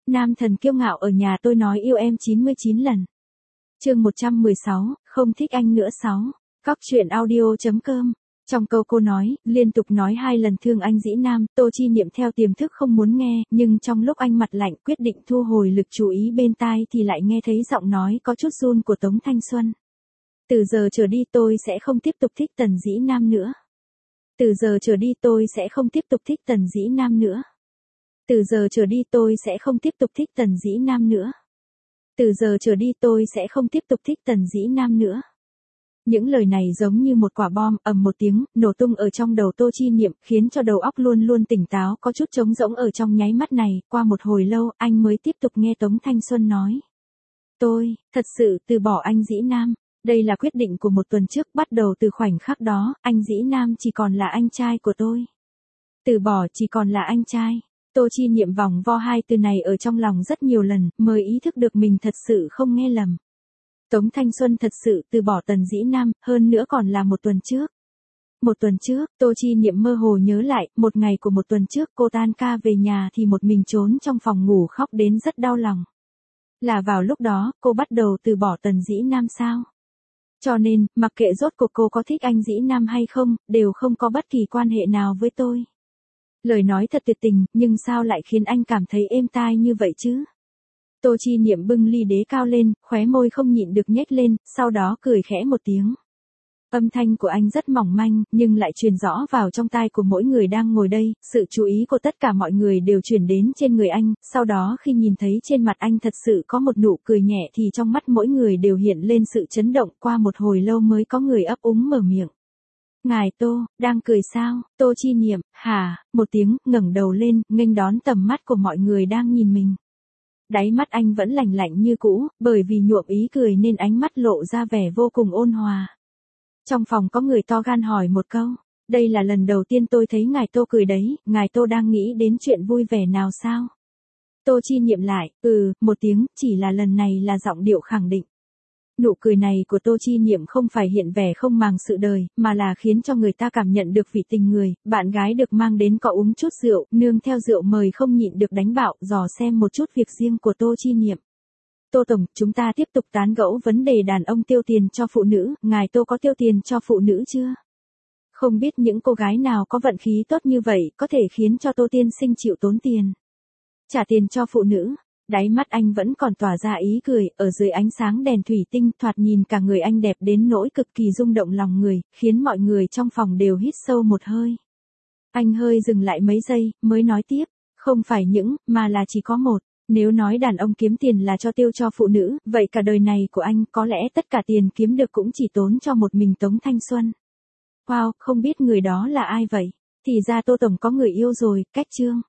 Nam thần kiêu ngạo ở nhà tôi nói yêu em 99 lần. Chương 116, không thích anh nữa 6. Cóc truyện audio.com. Trong câu cô nói, liên tục nói 2 lần thương anh dĩ nam, Tô Chi Niệm theo tiềm thức không muốn nghe, nhưng trong lúc anh mặt lạnh quyết định thu hồi lực chú ý bên tai thì lại nghe thấy giọng nói có chút run của Tống Thanh Xuân. Từ giờ trở đi tôi sẽ không tiếp tục thích Tần Dĩ Nam nữa. Từ giờ trở đi tôi sẽ không tiếp tục thích Tần Dĩ Nam nữa. Từ giờ trở đi tôi sẽ không tiếp tục thích Tần Dĩ Nam nữa. Từ giờ trở đi tôi sẽ không tiếp tục thích Tần Dĩ Nam nữa. Những lời này giống như một quả bom, ầm một tiếng, nổ tung ở trong đầu Tô Chi Niệm, khiến cho đầu óc luôn luôn tỉnh táo, có chút trống rỗng ở trong nháy mắt này, qua một hồi lâu, anh mới tiếp tục nghe Tống Thanh Xuân nói. Tôi, thật sự từ bỏ anh Dĩ Nam. Đây là quyết định của một tuần trước, bắt đầu từ khoảnh khắc đó, anh Dĩ Nam chỉ còn là anh trai của tôi. Từ bỏ chỉ còn là anh trai. Tô Chi Niệm vòng vo 2 từ này ở trong lòng rất nhiều lần, mới ý thức được mình thật sự không nghe lầm. Tống Thanh Xuân thật sự từ bỏ Tần Dĩ Nam, hơn nữa còn là một tuần trước. Một tuần trước, Tô Chi Niệm mơ hồ nhớ lại, một ngày của một tuần trước cô tan ca về nhà thì một mình trốn trong phòng ngủ khóc đến rất đau lòng. Là vào lúc đó, cô bắt đầu từ bỏ Tần Dĩ Nam sao? Cho nên, mặc kệ rốt cuộc cô có thích anh Dĩ Nam hay không, đều không có bất kỳ quan hệ nào với tôi. Lời nói thật tuyệt tình, nhưng sao lại khiến anh cảm thấy êm tai như vậy chứ? Tô Chi Niệm bưng ly đế cao lên, khóe môi không nhịn được nhếch lên, sau đó cười khẽ một tiếng. Âm thanh của anh rất mỏng manh, nhưng lại truyền rõ vào trong tai của mỗi người đang ngồi đây, sự chú ý của tất cả mọi người đều chuyển đến trên người anh, sau đó khi nhìn thấy trên mặt anh thật sự có một nụ cười nhẹ thì trong mắt mỗi người đều hiện lên sự chấn động, qua một hồi lâu mới có người ấp úng mở miệng. Ngài Tô, đang cười sao? Tô Chi Niệm, hả, một tiếng, ngẩng đầu lên, nghênh đón tầm mắt của mọi người đang nhìn mình. Đáy mắt anh vẫn lạnh lạnh như cũ, bởi vì nhuộm ý cười nên ánh mắt lộ ra vẻ vô cùng ôn hòa. Trong phòng có người to gan hỏi một câu, đây là lần đầu tiên tôi thấy ngài Tô cười đấy, ngài Tô đang nghĩ đến chuyện vui vẻ nào sao? Tô Chi Niệm lại, một tiếng, chỉ là lần này là giọng điệu khẳng định. Nụ cười này của Tô Chi Niệm không phải hiện vẻ không màng sự đời, mà là khiến cho người ta cảm nhận được vị tình người, bạn gái được mang đến có uống chút rượu, nương theo rượu mời không nhịn được đánh bạo, dò xem một chút việc riêng của Tô Chi Niệm. Tô Tổng, chúng ta tiếp tục tán gẫu vấn đề đàn ông tiêu tiền cho phụ nữ, ngài Tô có tiêu tiền cho phụ nữ chưa? Không biết những cô gái nào có vận khí tốt như vậy, có thể khiến cho Tô tiên sinh chịu tốn tiền. Trả tiền cho phụ nữ. Đáy mắt anh vẫn còn tỏa ra ý cười, ở dưới ánh sáng đèn thủy tinh thoạt nhìn cả người anh đẹp đến nỗi cực kỳ rung động lòng người, khiến mọi người trong phòng đều hít sâu một hơi. Anh hơi dừng lại mấy giây, mới nói tiếp, không phải những, mà là chỉ có một. Nếu nói đàn ông kiếm tiền là cho tiêu cho phụ nữ, vậy cả đời này của anh có lẽ tất cả tiền kiếm được cũng chỉ tốn cho một mình Tống Thanh Xuân. Wow, không biết người đó là ai vậy? Thì ra Tô Tổng có người yêu rồi, cách chương.